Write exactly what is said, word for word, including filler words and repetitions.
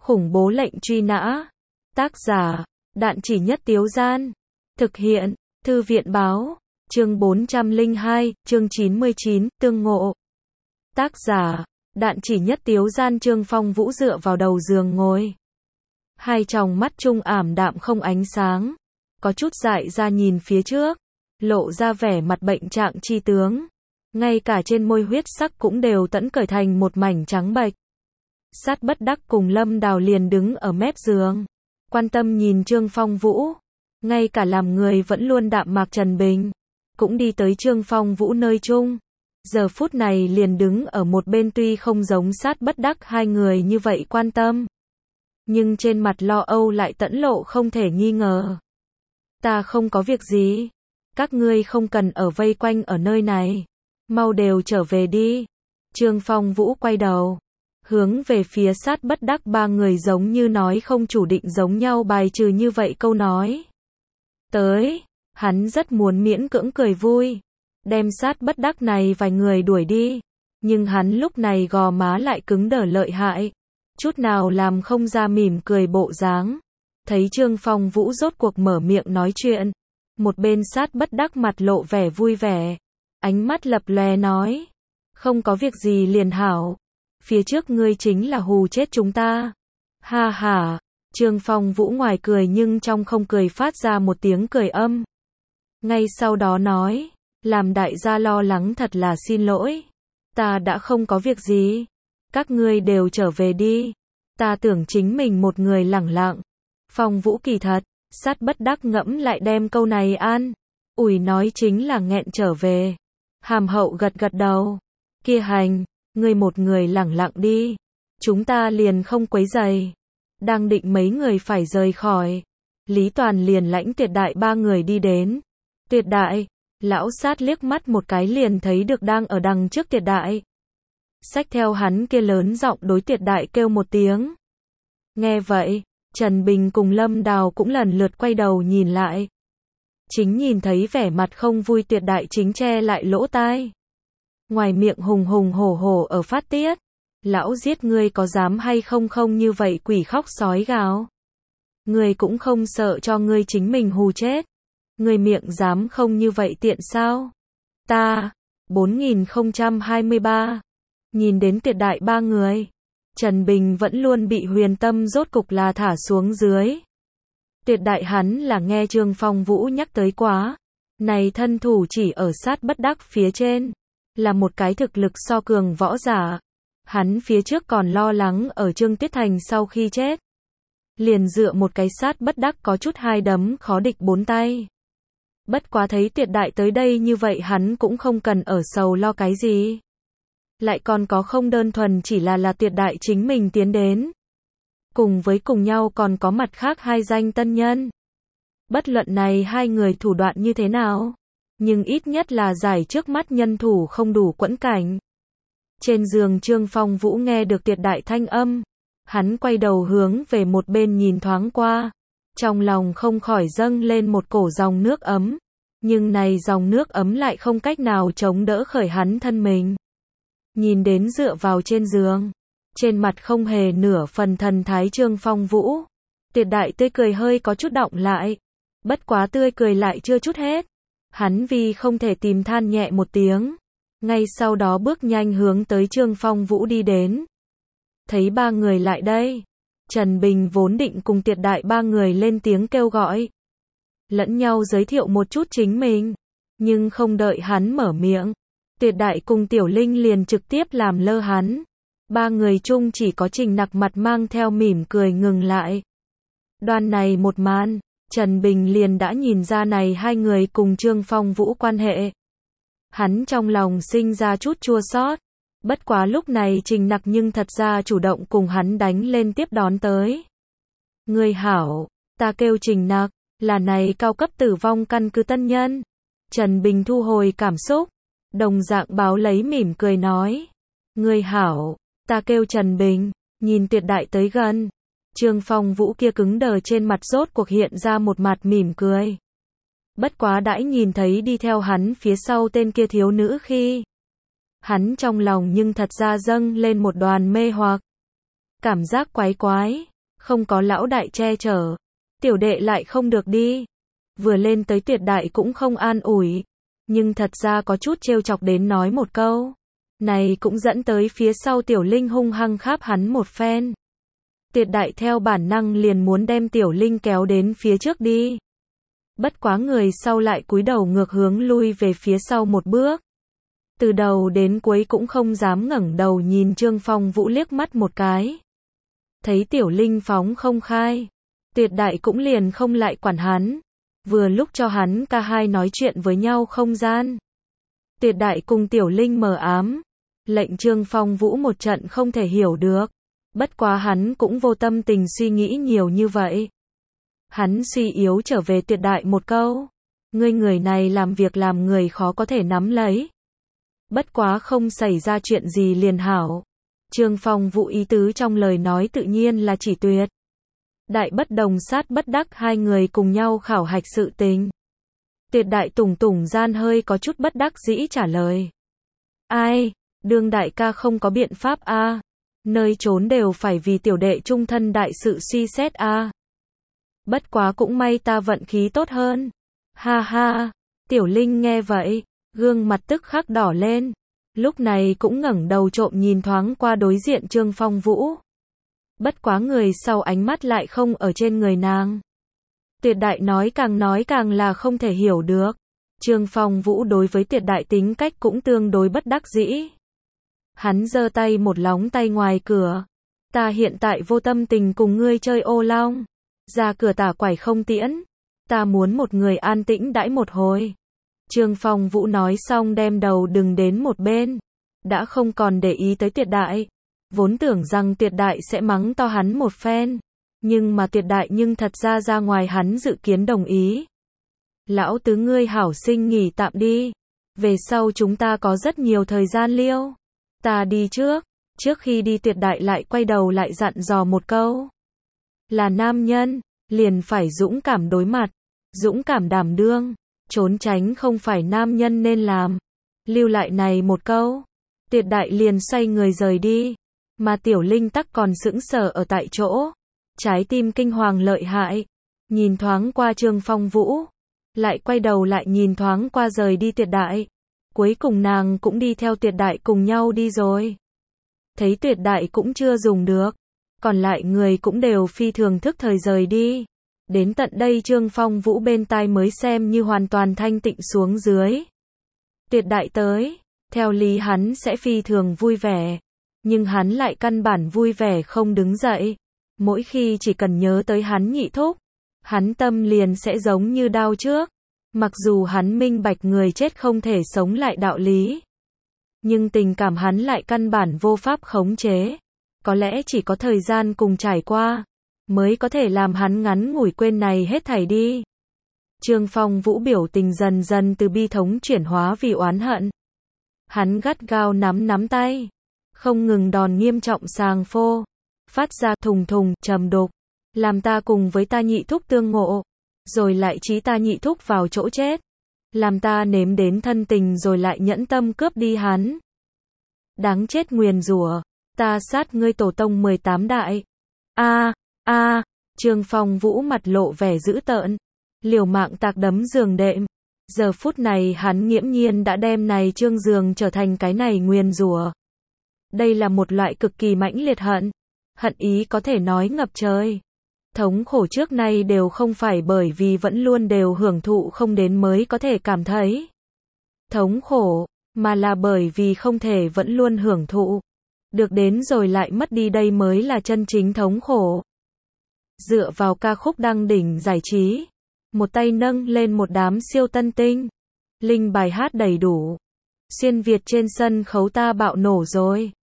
Khủng bố lệnh truy nã. Tác giả, Đạn Chỉ Nhất Tiếu Gian. Thực hiện, Thư viện báo. Chương bốn trăm lẻ hai, chương chín mươi chín, tương ngộ. Tác giả, Đạn Chỉ Nhất Tiếu Gian. Trương Phong Vũ dựa vào đầu giường ngồi. Hai tròng mắt trung ảm đạm không ánh sáng. Có chút dại ra nhìn phía trước. Lộ ra vẻ mặt bệnh trạng chi tướng. Ngay cả trên môi huyết sắc cũng đều tẫn cởi thành một mảnh trắng bệch. Sát Bất Đắc cùng Lâm Đào liền đứng ở mép giường. Quan tâm nhìn Trương Phong Vũ. Ngay cả làm người vẫn luôn đạm mạc Trần Bình. Cũng đi tới Trương Phong Vũ nơi chung. Giờ phút này liền đứng ở một bên, tuy không giống Sát Bất Đắc hai người như vậy quan tâm. Nhưng trên mặt lo âu lại tẫn lộ không thể nghi ngờ. Ta không có việc gì. Các ngươi không cần ở vây quanh ở nơi này. Mau đều trở về đi. Trương Phong Vũ quay đầu. Hướng về phía Sát Bất Đắc ba người giống như nói không chủ định giống nhau bài trừ như vậy câu nói. Tới, hắn rất muốn miễn cưỡng cười vui. Đem Sát Bất Đắc này vài người đuổi đi. Nhưng hắn lúc này gò má lại cứng đờ lợi hại. Chút nào làm không ra mỉm cười bộ dáng. Thấy Trương Phong Vũ rốt cuộc mở miệng nói chuyện. Một bên Sát Bất Đắc mặt lộ vẻ vui vẻ. Ánh mắt lập lòe nói. Không có việc gì liền hảo. Phía trước ngươi chính là hù chết chúng ta. Ha ha. Trương Phong Vũ ngoài cười nhưng trong không cười phát ra một tiếng cười âm. Ngay sau đó nói. Làm đại gia lo lắng thật là xin lỗi. Ta đã không có việc gì. Các ngươi đều trở về đi. Ta tưởng chính mình một người lẳng lặng. Phong Vũ kỳ thật. Sát Bất Đắc ngẫm lại đem câu này an ủi nói chính là nghẹn trở về. Hàm hậu gật gật đầu. Kia hành. Ngươi một người lẳng lặng đi. Chúng ta liền không quấy rầy. Đang định mấy người phải rời khỏi. Lý Toàn liền lãnh Tuyệt Đại ba người đi đến. Tuyệt Đại. Lão Sát liếc mắt một cái liền thấy được đang ở đằng trước Tuyệt Đại. Xách theo hắn kia lớn giọng đối Tuyệt Đại kêu một tiếng. Nghe vậy, Trần Bình cùng Lâm Đào cũng lần lượt quay đầu nhìn lại. Chính nhìn thấy vẻ mặt không vui Tuyệt Đại chính che lại lỗ tai. Ngoài miệng hùng hùng hổ hổ ở phát tiết. Lão giết ngươi có dám hay không không như vậy quỷ khóc sói gào. Ngươi cũng không sợ cho ngươi chính mình hù chết. Ngươi miệng dám không như vậy tiện sao? Ta, bốn nghìn không trăm hai mươi ba. Nhìn đến Tuyệt Đại ba người. Trần Bình vẫn luôn bị huyền tâm rốt cục là thả xuống dưới. Tuyệt Đại hắn là nghe Trương Phong Vũ nhắc tới quá. Này thân thủ chỉ ở Sát Bất Đắc phía trên. Là một cái thực lực so cường võ giả. Hắn phía trước còn lo lắng ở Trương Tiết Thành sau khi chết. Liền dựa một cái Sát Bất Đắc có chút hai đấm khó địch bốn tay. Bất quá thấy Tuyệt Đại tới đây như vậy hắn cũng không cần ở sầu lo cái gì. Lại còn có không đơn thuần chỉ là là Tuyệt Đại chính mình tiến đến. Cùng với cùng nhau còn có mặt khác hai danh tân nhân. Bất luận này hai người thủ đoạn như thế nào. Nhưng ít nhất là giải trước mắt nhân thủ không đủ quẫn cảnh. Trên giường Trương Phong Vũ nghe được Tuyệt Đại thanh âm. Hắn quay đầu hướng về một bên nhìn thoáng qua. Trong lòng không khỏi dâng lên một cổ dòng nước ấm. Nhưng này dòng nước ấm lại không cách nào chống đỡ khởi hắn thân mình. Nhìn đến dựa vào trên giường. Trên mặt không hề nửa phần thần thái Trương Phong Vũ. Tuyệt Đại tươi cười hơi có chút đọng lại. Bất quá tươi cười lại chưa chút hết. Hắn vì không thể tìm than nhẹ một tiếng. Ngay sau đó bước nhanh hướng tới Trương Phong Vũ đi đến. Thấy ba người lại đây. Trần Bình vốn định cùng Tuyệt Đại ba người lên tiếng kêu gọi. Lẫn nhau giới thiệu một chút chính mình. Nhưng không đợi hắn mở miệng. Tuyệt Đại cùng Tiểu Linh liền trực tiếp làm lơ hắn. Ba người chung chỉ có Trình Nặc mặt mang theo mỉm cười ngừng lại. Đoan này một màn. Trần Bình liền đã nhìn ra này hai người cùng Trương Phong Vũ quan hệ. Hắn trong lòng sinh ra chút chua xót. Bất quá lúc này Trình Nặc nhưng thật ra chủ động cùng hắn đánh lên tiếp đón tới. Ngươi hảo, ta kêu Trình Nặc, là này cao cấp tử vong căn cứ tân nhân. Trần Bình thu hồi cảm xúc. Đồng dạng báo lấy mỉm cười nói. Ngươi hảo, ta kêu Trần Bình, nhìn Tuyệt Đại tới gần. Trương Phong Vũ kia cứng đờ trên mặt rốt cuộc hiện ra một mặt mỉm cười. Bất quá đãi nhìn thấy đi theo hắn phía sau tên kia thiếu nữ khi. Hắn trong lòng nhưng thật ra dâng lên một đoàn mê hoặc. Cảm giác quái quái. Không có lão đại che chở, tiểu đệ lại không được đi. Vừa lên tới Tuyệt Đại cũng không an ủi, nhưng thật ra có chút trêu chọc đến nói một câu. Này cũng dẫn tới phía sau Tiểu Linh hung hăng kháp hắn một phen. Tuyệt Đại theo bản năng liền muốn đem Tiểu Linh kéo đến phía trước đi. Bất quá người sau lại cúi đầu ngược hướng lui về phía sau một bước. Từ đầu đến cuối cũng không dám ngẩng đầu nhìn Trương Phong Vũ liếc mắt một cái. Thấy Tiểu Linh phóng không khai, Tuyệt Đại cũng liền không lại quản hắn. Vừa lúc cho hắn ca hai nói chuyện với nhau không gian. Tuyệt Đại cùng Tiểu Linh mờ ám, lệnh Trương Phong Vũ một trận không thể hiểu được. Bất quá hắn cũng vô tâm tình suy nghĩ nhiều như vậy. Hắn suy yếu trở về Tuyệt Đại một câu. Ngươi người này làm việc làm người khó có thể nắm lấy. Bất quá không xảy ra chuyện gì liền hảo. Trương Phong Vũ ý tứ trong lời nói tự nhiên là chỉ Tuyệt Đại bất đồng sát bất đắc hai người cùng nhau khảo hạch sự tình. Tuyệt Đại tùng tùng gian hơi có chút bất đắc dĩ trả lời. Ai, đương đại ca không có biện pháp a, à. Nơi trốn đều phải vì tiểu đệ trung thân đại sự suy xét a. À. Bất quá cũng may ta vận khí tốt hơn. Ha ha, Tiểu Linh nghe vậy, gương mặt tức khắc đỏ lên. Lúc này cũng ngẩng đầu trộm nhìn thoáng qua đối diện Trương Phong Vũ. Bất quá người sau ánh mắt lại không ở trên người nàng. Tuyệt Đại nói càng nói càng là không thể hiểu được. Trương Phong Vũ đối với Tuyệt Đại tính cách cũng tương đối bất đắc dĩ. Hắn giơ tay một lóng tay ngoài cửa. Ta hiện tại vô tâm tình cùng ngươi chơi ô long. Ra cửa tả quải không tiễn. Ta muốn một người an tĩnh đãi một hồi. Trương Phong Vũ nói xong đem đầu đừng đến một bên. Đã không còn để ý tới Tuyệt Đại. Vốn tưởng rằng Tuyệt Đại sẽ mắng to hắn một phen. Nhưng mà Tuyệt Đại nhưng thật ra ra ngoài hắn dự kiến đồng ý. Lão tứ ngươi hảo sinh nghỉ tạm đi. Về sau chúng ta có rất nhiều thời gian liêu. Ta đi trước. Trước khi đi Tuyệt Đại lại quay đầu lại dặn dò một câu. Là nam nhân, liền phải dũng cảm đối mặt. Dũng cảm đảm đương. Trốn tránh không phải nam nhân nên làm. Lưu lại này một câu. Tuyệt Đại liền xoay người rời đi. Mà Tiểu Linh tắc còn sững sờ ở tại chỗ. Trái tim kinh hoàng lợi hại. Nhìn thoáng qua Trương Phong Vũ. Lại quay đầu lại nhìn thoáng qua rời đi Tuyệt Đại. Cuối cùng nàng cũng đi theo Tuyệt Đại cùng nhau đi rồi. Thấy Tuyệt Đại cũng chưa dùng được. Còn lại người cũng đều phi thường thức thời rời đi. Đến tận đây Trương Phong Vũ bên tai mới xem như hoàn toàn thanh tịnh xuống dưới. Tuyệt Đại tới. Theo lý hắn sẽ phi thường vui vẻ. Nhưng hắn lại căn bản vui vẻ không đứng dậy. Mỗi khi chỉ cần nhớ tới hắn nhị thúc, hắn tâm liền sẽ giống như đau trước. Mặc dù hắn minh bạch người chết không thể sống lại đạo lý. Nhưng tình cảm hắn lại căn bản vô pháp khống chế. Có lẽ chỉ có thời gian cùng trải qua, mới có thể làm hắn ngắn ngủi quên này hết thảy đi. Trương Phong Vũ biểu tình dần dần từ bi thống chuyển hóa vì oán hận. Hắn gắt gao nắm nắm tay. Không ngừng đòn nghiêm trọng sàng phô. Phát ra thùng thùng, trầm đục. Làm ta cùng với ta nhị thúc tương ngộ. Rồi lại trí ta nhị thúc vào chỗ chết. Làm ta nếm đến thân tình rồi lại nhẫn tâm cướp đi hắn. Đáng chết nguyền rủa. Ta sát ngươi tổ tông mười tám đại. A, a, Trương Phong Vũ mặt lộ vẻ dữ tợn. Liều mạng tạc đấm giường đệm. Giờ phút này hắn nghiễm nhiên đã đem này Trương giường trở thành cái này nguyền rủa. Đây là một loại cực kỳ mãnh liệt hận. Hận ý có thể nói ngập trời. Thống khổ trước nay đều không phải bởi vì vẫn luôn đều hưởng thụ không đến mới có thể cảm thấy thống khổ, mà là bởi vì không thể vẫn luôn hưởng thụ. Được đến rồi lại mất đi đây mới là chân chính thống khổ. Dựa vào ca khúc đăng đỉnh giải trí. Một tay nâng lên một đám siêu tân tinh. Linh bài hát đầy đủ. Xuyên Việt trên sân khấu ta bạo nổ rồi.